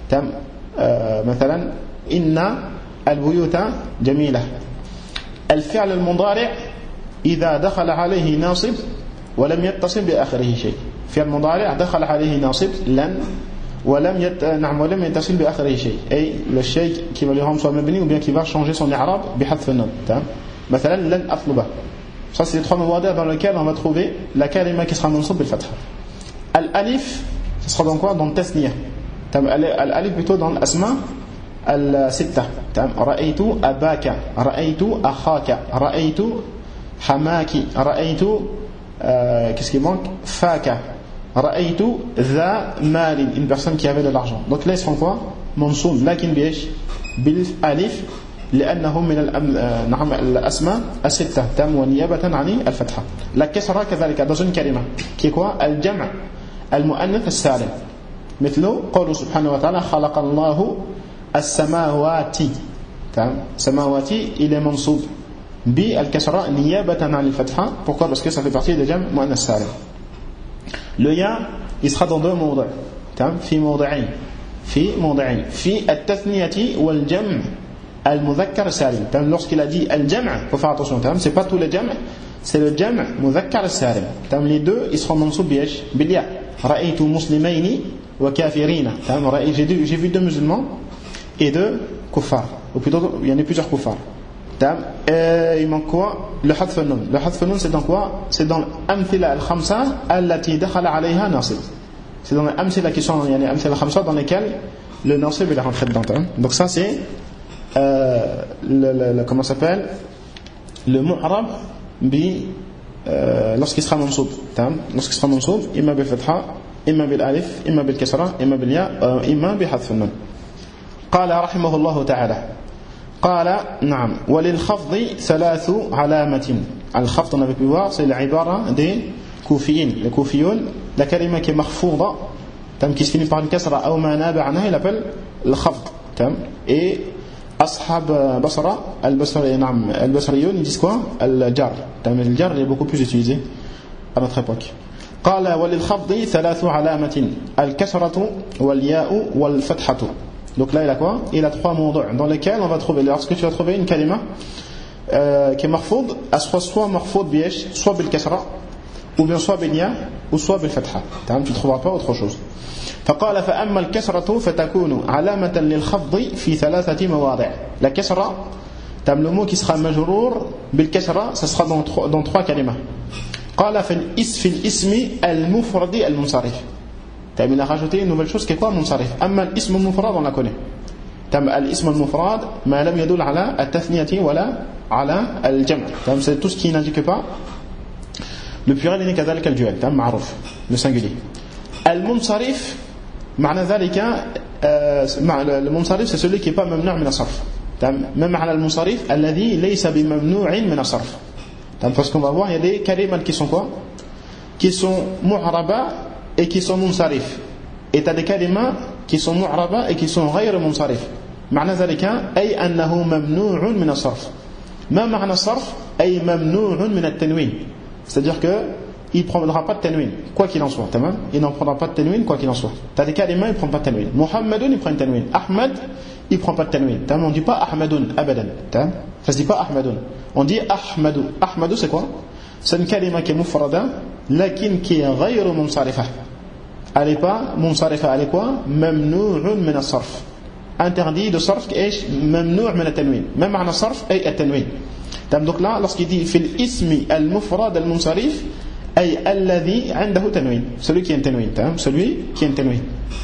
Speaker 8: مثلا إن البيوت جميلة. الفعل المضارع إذا دخل عليه ناصب ولم يتصل بآخره شيء. فعل المضارع دخل عليه ناصب لن ولم يتصل بآخره شيء. أي le شيء qui va lui rendre soit mabni ou bien qui va changer son i'rab بحذف النون. مثلا لن أطلب. Ça c'est les trois mawadi' dans lesquels on va trouver la kalima qui sera mansub bil fatha. Al-alif, ce sera dans quoi? Dans tasniya. Al-alif plutôt dans l'asma al-sitta. Ra'aytu abaka, ra'aytu akhaka, ra'aytu hamaki, ra'aytu qu'est-ce qui manque? Faka, ra'aytu dha malin, une personne qui avait de l'argent. Donc là ils seront quoi? Mansoub, lakin bi'esh bil alif لأنه من الأسماء الستة ونيابة عن الفتحة. La kasra كذلك dans une kalima qui est quoi? الجمع المؤنث السالم مثل قوله سبحانه وتعالى خلق الله السماوات. سماوات il est منصوب بالكسرة نيابة عن الفتحة. Pourquoi? Parce que ça fait partie des جمع مؤنث سالم. Le ya il sera dans deux موضع. في موضعين في التثنية والجمع المذكر السالم. Lorsqu'il a dit al-jam', faut faire attention, c'est pas tous les jam', c'est le jam' mudhakkar al-salim. Les deux ils seront mansoub bil ya. Ra'aytu muslimayni wa kafirina. J'ai vu deux musulmans et deux kuffar, ou plutôt il y en a plusieurs kuffar. Il manque quoi? Le hadf an-nun. Le hadf an-nun c'est dans quoi? C'est dans l'amthila al-khamsa allati dakhala alayha nasib. C'est dans les amthila qui sont, il y a les amthila al-khamsa dans lesquels le nasib est rentré dedans. Donc ça c'est comment ça s'appelle? Le mu'rab bi lorsqu'il sera mansoub. Lorsqu'il sera mansoub, imma bil fatha, imma bil alif, imma bil kasra, imma bil ya, imma bi hadf an-nun. قال رحمه الله تعالى قال نعم وللخفض ثلاث علامات. الخفض on avait pu voir c'est l'ibara des koufiyin. Les koufiyun, la kalima qui est makhfouda qui se finit par une kasra ou ma naba anha il appelle le khafd. Et أصحاب بصرة البصريون ils disent quoi? الجر. Le jar est beaucoup plus utilisé à notre époque. قال وللخفض 3 علامات الكسرة والياء والفتحة. Donc là il a quoi? Il a 3 موضوع dans lesquels on va trouver, lorsque tu vas trouver une kalima qui est marfoud, elle sera soit marfoud biesh, soit bil kasra, ou bien soit bil ya, ou soit bil fatha. Tu ne trouveras pas autre chose. فقال فأما الكسرة فتكون علامة للخفض في 3 مواضع. La kasra, le mot qui sera majrour bil kasra, ça sera dans 3 kalima. قال في الاسم المفرد المنصرف. Il a rajouté une nouvelle chose qui est quoi? منصرف. أما الاسم المفرد on la connaît. الاسم المفرد ما لم يدل على التثنية ولا على الجمع. C'est tout ce qui n'indique pas le pluriel n'est كذلك الجوال. معروف le singulier. المنصرف معنى ذلك المنصرف c'est celui qui est pas ممنوع من الصرف. ما معنى المنصرف؟ الذي ليس بممنوع من الصرف. Parce qu'on va voir, il y a des kalimat qui sont quoi? Qui sont mu'raba et qui sont munsarif. Et tu as des kalimat qui sont mu'raba et qui sont غير munsarif. معنى ذلك أي أنه ممنوع من الصرف. ما معنى الصرف؟ أي ممنوع من التنوين. C'est-à-dire que il ne prendra pas de tanwin, quoi qu'il en soit. Il n'en prendra pas de tanwin, quoi qu'il en soit. Tu as des kalimat, il ne prend pas de tanwin. Muhammadun, il prend de tanwin. Ahmad, il ne prend pas de tanwin. On ne dit pas Ahmadun, abadan. Ça ne se dit pas Ahmadun. On dit Ahmadu. Ahmadu, c'est quoi? C'est une kalima qui est mufrada, lakin qui est ghayru munsarifa. Elle n'est pas munsarifa, elle est quoi? Mamnu'un min as-sarf. Interdit de sarf, est mamnu' min at-tanwin. Même ma'na sarf est at-tanwin. Donc là, lorsqu'il dit fil ismi al-mufrad al-munsarif, ay alladhi 'indahu tanwin. Celui qui a un tanwin. Celui qui a un tanwin.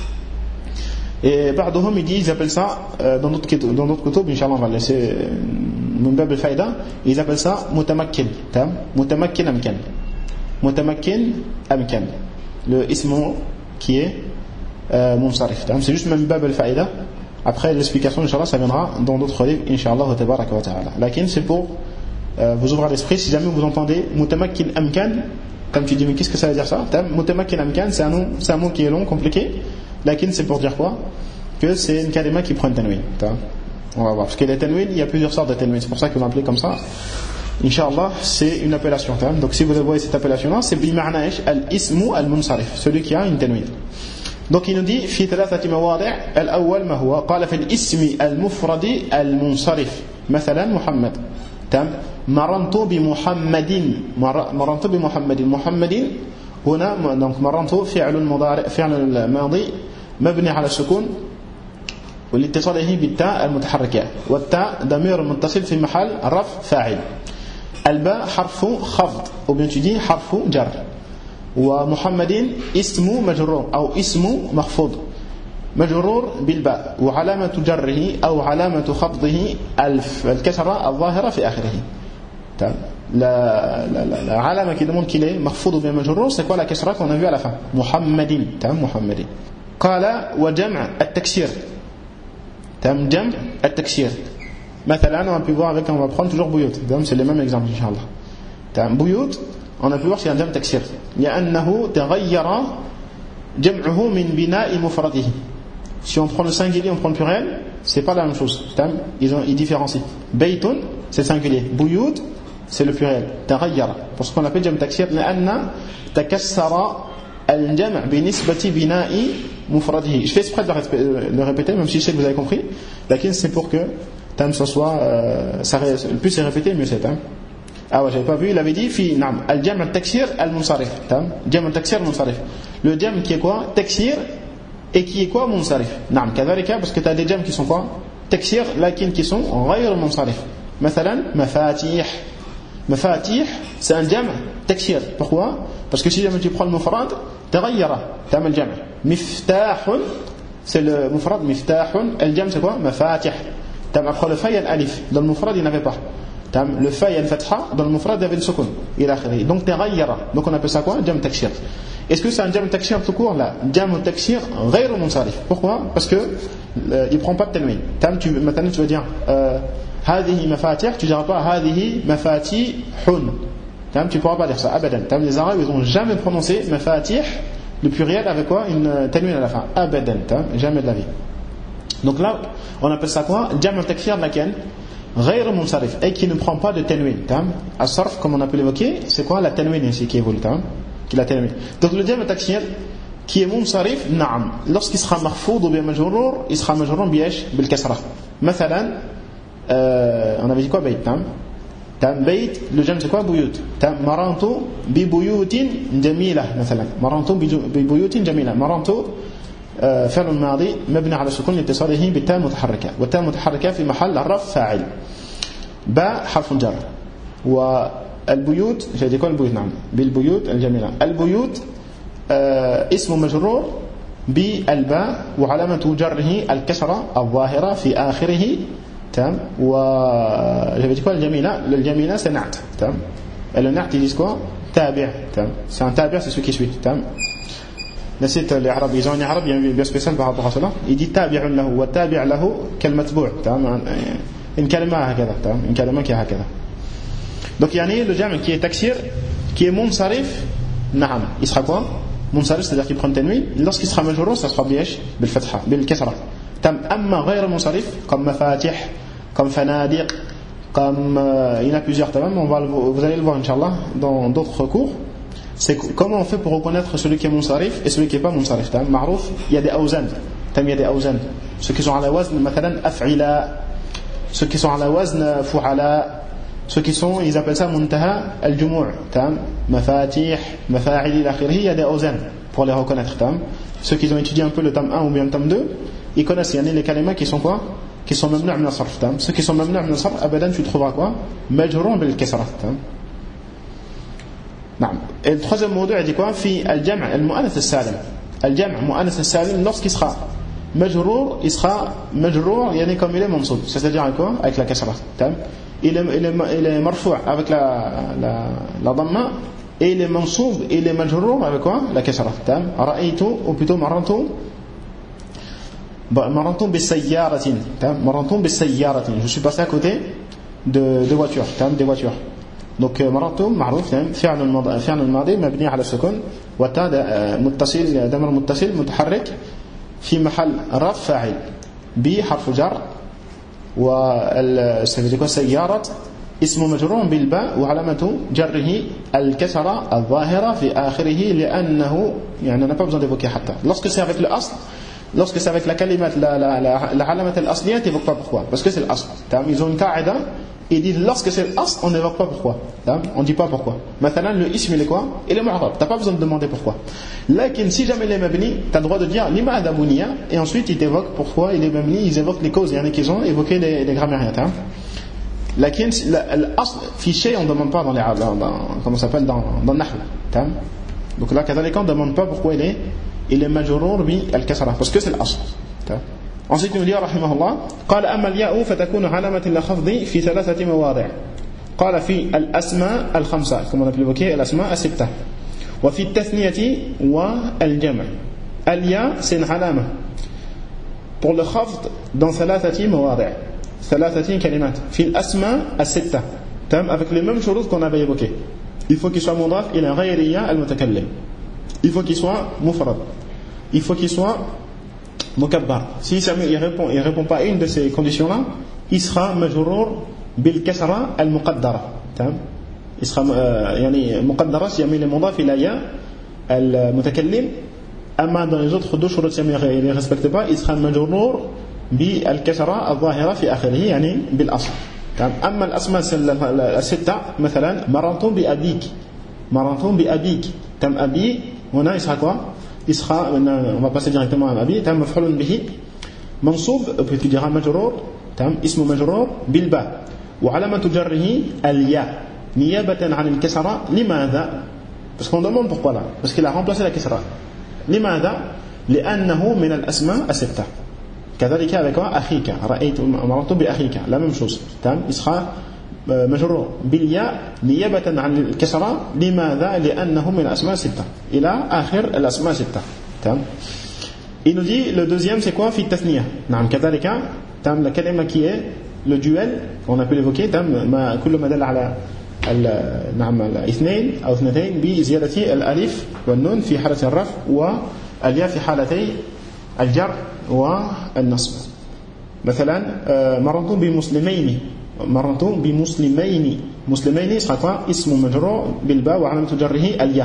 Speaker 8: Et بعضهم ils appellent ça dans d'autres kutub, Inch'Allah on va laisser من باب الفائدة, ils appellent ça متمكن. متمكن أمكن. متمكن أمكن. Le ism qui est munsarif. C'est juste même bab al-faïda. Après l'explication, Inch'Allah, ça viendra dans d'autres livres, Inch'Allah tabaraka wa ta'ala. Lakin c'est pour vous ouvrir l'esprit. Si jamais vous entendez mutamakkin amkan, comme tu dis, mais qu'est-ce que ça veut dire ça? Mutamakkin amkan, c'est un mot qui est long, compliqué. Lakin c'est pour dire quoi? Que c'est une kalima qui prend un tanwin. On va voir. Parce que les tanwin, il y a plusieurs sortes de tanwin. C'est pour ça qu'on l'appelle comme ça. Inch'Allah, c'est une appellation. Donc si vous voyez cette appellation-là, c'est bima'na al-ismu al-munsarif, celui qui a une tanwin. Donc il nous dit في 3 مواضع. الأول ما هو؟ قال في الاسم المفرد المنصرف. مثلا محمد. مررت بمحمد. مررت بمحمد. محمد هنا donc مررت فعل مضارع فعل ماضي مبني على السكون والاتصاله بالتاء المتحركة, والتاء ضمير متصل في محل رفع فاعل. الباء حرف خفض ou bien tu dis حرف جر. ومحمد اسم مجرور أو اسم مخفوض مجرور بالباء, وعلامة جره أو علامة خفضه الكسرة الظاهرة في آخره. la علامة qui demande qu'il est مخفوض ou bien مجرور, c'est quoi la كسرة qu'on a vu à la fin? محمد. محمد. قال وجمع التكسير. جمع التكسير. مثلا on a pu voir avec, on va prendre toujours بيوت, c'est le même exemple inchallah. بيوت, on a pu voir c'est un جمع تكسير لأنه تغير جمعه من بناء مفرده. Si on prend le singulier, on prend le pluriel, c'est pas la même chose. Ils différencient. بيت c'est le singulier, بيوت c'est le pluriel. تغير, parce qu'on appelle جمع تكسير لأن تكسر الجمع بنسبة بناء مفرده. Je fais exprès de le répéter, même si je sais que vous avez compris. Lakin c'est pour que ça soit le plus c'est répété, mieux c'est. Ah ouais, j'avais pas vu, il avait dit fi nam al-jam' al-taksir al-munsarif. Jam' al-taksir al-munsarif. Le jam' qui est quoi? Taksir, et qui est quoi? Munsarif. Nam kadhalika, parce que tu as des jam' qui sont quoi? Taksir, lakin qui sont ghayr munsarif. Mathalan mafatih. Mafatih, c'est un jam' taksir. Pourquoi? Parce que si jamais tu prends le mufrad, taghayyara, tam al-jam'. Miftahun, c'est le mufrad miftahun, al-jam' c'est quoi? Mafatih. Tam après le fa il y a l'alif. Dans le mufrad il n'avait pas. Le fa il y a le fatha, dans le mufrad il y avait le sukun. Donc taghayyara. Donc on appelle ça quoi? Jam' takshir. Est-ce que c'est un jam' takshir tout court là? Jam' takshir ghayr munsarif. Pourquoi? Parce que il prend pas de tanwin. Maintenant tu vas dire هذه مفاتيح, tu diras pas هذه مفاتيحun. Tu pourras pas dire ça abadan. Les arabes ils ont jamais prononcé mafatih le pluriel avec quoi? Une tanwin à la fin. Abadan, jamais de la vie. Donc là on appelle ça quoi? Jam' takshir laquelle غير منصرف, et qui ne prend pas de tanwin. As-sarf, comme on a pu l'évoquer, c'est quoi la tanwin ici qui évolue? qu'il a terminé. Donc le deuxième taksir qui est munsarif, naam, lorsqu'il sera marfoud ou bien majrour, il sera majrour bil kasra. Mathalan, on avait dit quoi bayt, tam bayt, le jam c'est quoi buyut, tam marantu bi buyutin jamila مثلا, marantu bi buyutin jamila, marantu فعل ماضي مبني على السكون لاتصاله بالتاء المتحركه والتاء المتحركه في محل الرفع فاعل باء حرف جر والبيوت j'ai dit quoi البيوت نعم بالبيوت الجميله البيوت اسم مجرور بالباء وعلامه جره الكسره الظاهره في اخره تمام و j'ai dit quoi الجميله c'est نعت تمام et le نعت ils disent quoi تابع تمام c'est un تابع c'est ce qui suit تمام. نسيت الإعراب ils ont un arabe bien spécial par rapport à cela il dit تابع له والتابع له كالمتبوع تمام une كلمة هكذا تمام une كلمة qui est هكذا. Donc يعني le jam qui est taksir qui est munsarif نعم il sera quoi munsarif c'est-à-dire qu'il prend tanwin lorsqu'il sera majrur ça sera بإيش بالفتحة بالكسرة تمام. أما غير munsarif comme مفاتيح comme فنادق comme il y en a plusieurs تمام vous allez le voir Inch'Allah dans d'autres cours. C'est comment on fait pour reconnaître celui qui est munsarif et celui qui n'est pas munsarif. Ma'rouf, il y a des awzan. Il y a des awzan. Ceux qui sont à la wazn, مثلا af'ila. Ceux qui sont à la wazn fu'ala. Ceux qui sont, ils appellent ça muntaha al-jumu'. Mafatih, mafa'il ila akhirih, il y a des awzan pour les reconnaître. Ceux qui ont étudié un peu le tam 1 ou bien le tam 2, ils connaissent, il y a les kalimas qui sont quoi qui sont mamnu' min as-sarf. Ceux qui sont mamnu' min as-sarf, abadan tu trouveras quoi majrun bil kasra. نعم. Et le troisième mot il dit quoi في الجمع المؤنث السالم. الجمع مؤنث السالم lorsqu'il sera مجرور il sera مجرور يعني comme il est منصوب c'est-à-dire quoi avec la kasra. Il est marfou' avec la dhamma et il est mansoub et il est majrour avec quoi la kasra. رأيت ou plutôt مررت بالسيارة. مررت بالسيارة je suis passé à côté de voitures des voitures. Donc مررت معروف فعل الماضي مبني على السكون والتاء متصل ضمير متصل متحرك في محل رفع فاعل بحرف جر والسيارة اسم مجرور بالباء وعلامة جره الكسرة الظاهرة في آخره لأنه يعني on n'a pas besoin d'évoquer حتى lorsque c'est avec le asl lorsque c'est avec la kalimat la علامة الأصلية tu n'évoques pas pourquoi parce que c'est l'asl. Ils ont une qaïda. Ils disent lorsque c'est l'asl, on n'évoque pas pourquoi. On ne dit pas pourquoi. Maintenant, le ism, il est quoi? Il est mu'arab. Tu n'as pas besoin de demander pourquoi. Lakin, si jamais il est mabni, tu as le droit de dire lima'ad abuniya, et ensuite ils t'évoquent pourquoi il est mabni, ils évoquent les causes. Il y en a qui ont évoqué les grammairiens. Lakin, l'asl, fichier, on ne demande pas dans les comment ça s'appelle, dans le nahl. Donc là, kadhalika, on ne demande pas pourquoi il est majrour bi al-kasra, parce que c'est l'asl. Ensuite, nous dit رحمه الله قال أما الياء فتكون علامة للخفض في 3 مواضع. قال في الأسماء الخمسة كما نقول évoqué الأسماء الستة وفي التثنية والجمع. الياء c'est une علامة pour le خفض dans 3 مواضع 3 كلمات في الأسماء الستة avec les mêmes choses qu'on avait évoquées. Il faut qu'il soit مضاف إلى غير ياء المتكلم. Il faut qu'il soit مفرد. Il faut qu'il soit مكبر. Si il répond pas à une de ces conditions là il sera majrour bil kasra al muqaddara. il sera يعني مقدرة يميل المضاف إلى ياء المتكلم. أما dans les autres deux شروط il ne respecte pas il sera majrour بال kasra الظاهرة في آخره يعني بالأصل. أما الأسماء الستة مثلا مررت بأبيك أبي هنا il sera quoi il sera, on va passer directement à Abi, tam maf'ulun bihi mansoub, puis tu diras majrour, tam ismu majrour bil ba wa alamatu jarrihi al ya niyabatan 'an al kasra. Limadha? Parce qu'on demande pourquoi là, parce qu'il a remplacé la kasra. Limadha? لأنه من الأسماء الستة. كذلك avec quoi أخيك رأيت مررت بأخيك la même chose. tam il sera مجرور بالياء نيابة عن الكسرة. لماذا؟ لأنه من الأسماء ستة إلى آخر الأسماء ستة. تمام. Il nous dit le deuxième c'est quoi في التثنية. نعم كذلك تمام la كلمة qui est le duel on a pu l'évoquer. تمام ما كل ما دل على نعم الاثنين أو اثنتين بزيادة الألف والنون في حالة الرفع والياء في حالتي الجر والنصب. مثلا مررت بمسلمين مسلمين sera quoi اسم مجرور بالباء وعلامة جره الياء.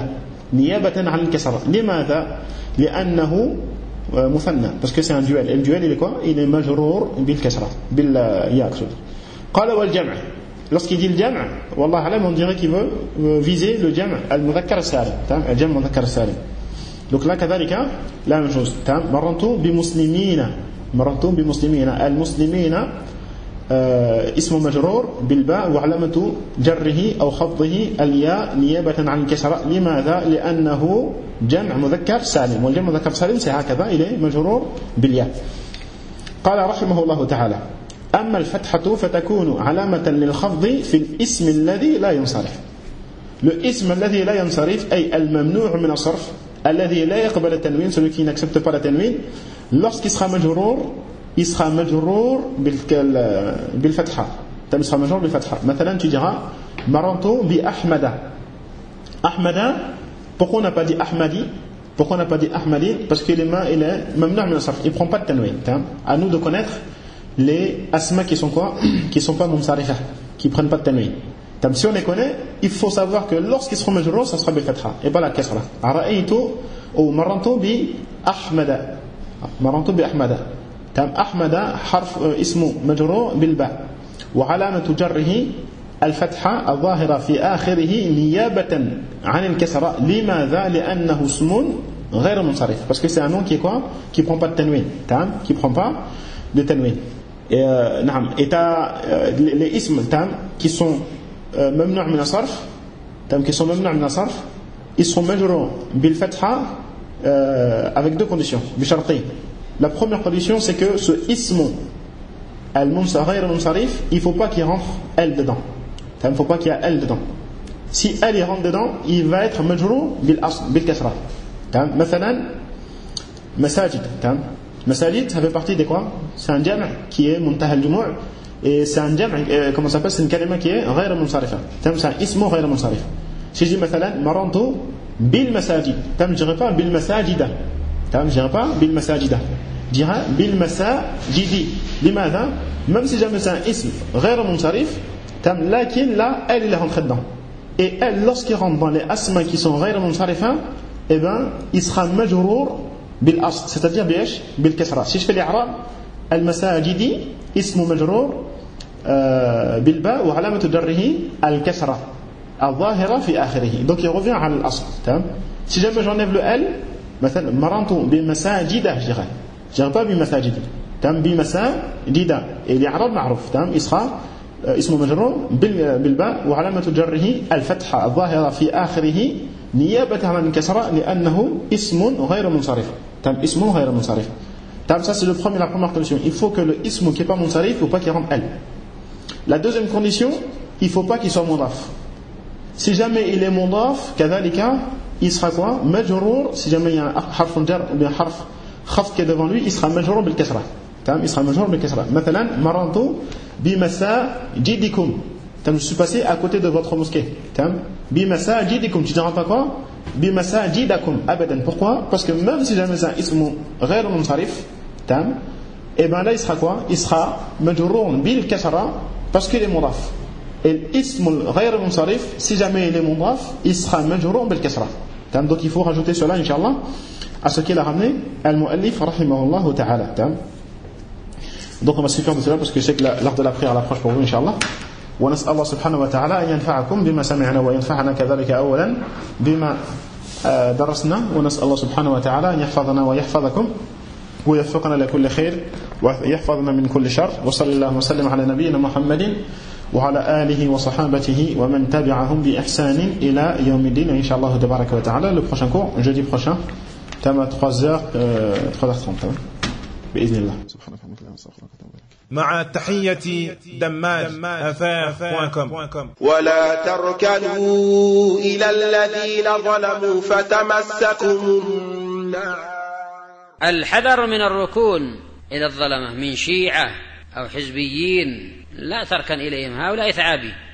Speaker 8: نيابة عن الكسرة. لماذا؟ لأنه مثنى parce que c'est un duel. Et le duel il est quoi? Il est majrour بالكسرة بالياء. قال والجمع. Lorsqu'il dit le jam', wallah alam, on dirait qu'il veut viser le jam' al-mudhakkar as-salim. Le jam' al-mudhakkar as-salim. Donc là كذلك la même chose. مررت بمسلمين. المسلمين اسم مجرور بالباء وعلامة جره أو خفضه الياء نيابة عن الكسرة. لماذا؟ لأنه جمع مذكر سالم والجمع مذكر سالم هكذا إليه مجرور بالياء. قال رحمه الله تعالى أما الفتحة فتكون علامة للخفض في الاسم الذي لا ينصرف. الاسم الذي لا ينصرف أي الممنوع من الصرف الذي لا يقبل التنوين, celui qui n'accepte pas la tanwin, lorsqu'il sera majrour, il sera majrour بالفتحة. il sera majrour بالفتحة. مثلا tu diras marantu bi ahmada. Ahmada, pourquoi on n'a pas dit ahmadi? Pourquoi on n'a pas dit ahmadi? Parce que il est mamnu' min as-sarf, il prend pas de tanwin. À nous de connaître les asma qui sont quoi? Qui sont pas munsarifa, qui prennent pas de tanwin. Si on les connaît, il faut savoir que lorsqu'ils seront majrour, ça sera bil fatha et pas la kasra. Ra'aytu ou marantu bi ahmada. marantu bi ahmada. ahmada harf ismu majrour bil ba. وعلامة جره الفتحة الظاهرة في آخره نيابة عن الكسرة. لماذا؟ لأنه اسم غير منصرف. Parce que c'est un nom qui est quoi? Qui prend pas de tanwin. Qui prend pas de tanwin. Et les isms qui sont ممنوع من الصرف, qui sont ممنوع من الصرف, ils sont majrour bil fatha avec deux conditions, بشرطين. La première condition, c'est que ce ism al-غير munsarif, il ne faut pas qu'il rentre elle dedans. Il ne faut pas qu'il y ait elle dedans. Si elle y rentre dedans, il va être majrour bil kasra. مثلا مساجد. مساجد, ça fait partie de quoi? C'est un jam' qui est muntaha al-jumu'. Et c'est un jam', comment ça s'appelle? C'est une kalima qui est غير منصرفة. C'est un ism غير منصرف. Si je dis مثلا مررت بالمساجد, je ne dirais pas بالمساجد. Je ne dirais pas بالمساجد. Je dirais بالمساجد. لماذا؟ Même si jamais c'est un ism غير منصرف, lakin là, elle est rentrée dedans. Et elle, lorsqu'il rentre dans les asma qui sont غير منصرفة, eh ben, il sera majrour bil asl, c'est-à-dire bil kasra. Si je fais l'i'rab, المساجد اسم مجرور بالباء وعلامة جره الكسرة الظاهرة في آخره. Donc il revient à l'asl. Si jamais j'enlève le L, مثلا مررت بمساجد, je dirais pas بمساجد, بمساجد, et l'إعراب معروف, il sera اسم مجرور بالباء وعلامة جره الفتحة الظاهرة في آخره نيابة عن الكسرة لأنه اسم غير منصرف. اسم غير منصرف. Ça c'est la première condition. Il faut que le ism qui n'est pas munsarif, il ne faut pas qu'il rentre elle. La deuxième condition, il ne faut pas qu'il soit mudaf. Si jamais il est mudaf, kadhalika, il sera quoi? Majrour. Si jamais il y a un harf jar ou bien harf khafd qui est devant lui, il sera majrour bil kasra. Il sera majrour bil kasra. مثلا marantu bi masajidikum. Je suis passé à côté de votre mosquée. Bi masajidikum. Tu ne diras pas quoi? Bi masajidakum. Abadan. Pourquoi? Parce que même si jamais c'est un ism ghayr munsarif, et bien là il sera quoi? Il sera majrour bil kasra parce qu'il est mudaf. Et l'ism ghayr munsarif, si jamais il est mudaf, il sera majrour bil kasra. Donc il faut rajouter cela, Inch'Allah, à ce qu'il a ramené al-mu'allif rahimahullah ta'ala. Donc on va se faire de cela parce que je sais que l'heure de la prière approche pour vous, Inch'Allah. ونسأل الله سبحانه وتعالى أن ينفعكم بما سمعنا وينفعنا كذلك أولا بما درسنا. ونسأل الله سبحانه وتعالى أن يحفظنا ويحفظكم ويوفقنا لكل خير ويحفظنا من كل شر. وصلى الله وسلم على نبينا محمد وعلى آله وصحابته ومن تبعهم بإحسان إلى يوم الدين إن شاء الله تبارك وتعالى. Le prochain cours, jeudi prochain, thème à 3h30 بإذن الله. سبحانك اللهم وبحمدك.
Speaker 7: مع تحية دماج@affaires.com.
Speaker 9: ولا تركنوا إلى الذين ظلموا فتمسكم النار.
Speaker 1: الحذر من الركون إلى الظلمة من شيعة أو حزبيين، لا تركن إليهم، هؤلاء ثعابين.